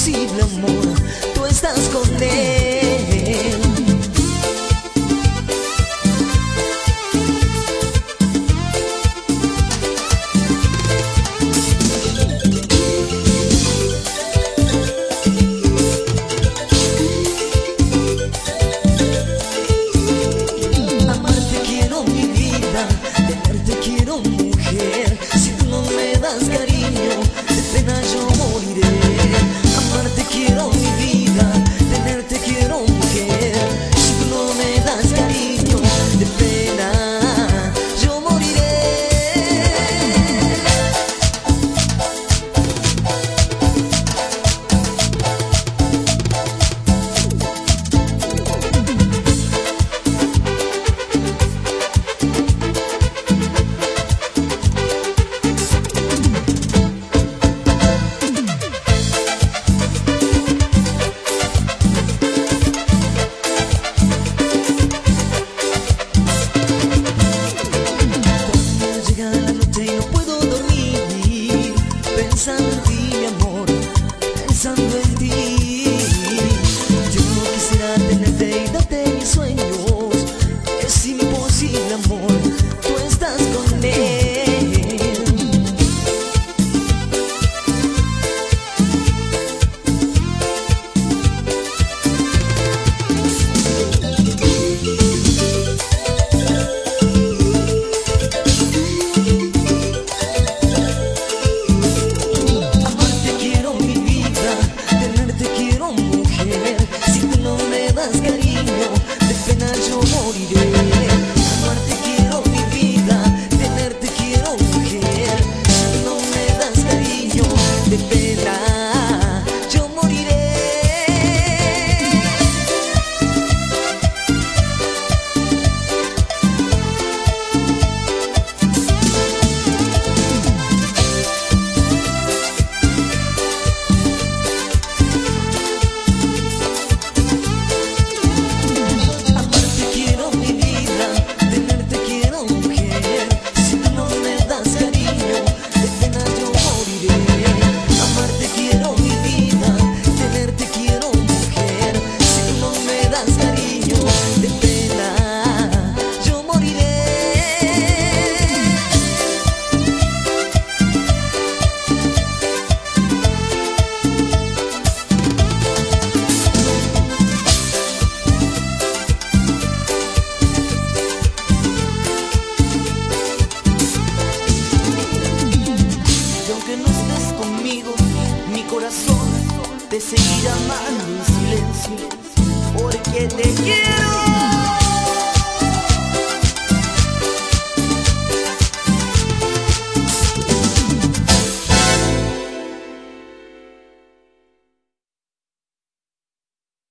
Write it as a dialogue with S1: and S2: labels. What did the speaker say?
S1: imposible, amor, tú estás con él. Amarte quiero mi vida, tenerte quiero mujer. Si tú no me das cariño, de pena yo moriré. Amarte quiero mi vida, tenerte quiero mujer. Si tú no me das cariño, de pena yo moriré. Pensando en ti, mi amor, pensando en ti. Yo quisiera tenerte y darte mis sueños. Es imposible, amor, tú estás con él.
S2: Te seguiré amando en silencio, porque te quiero.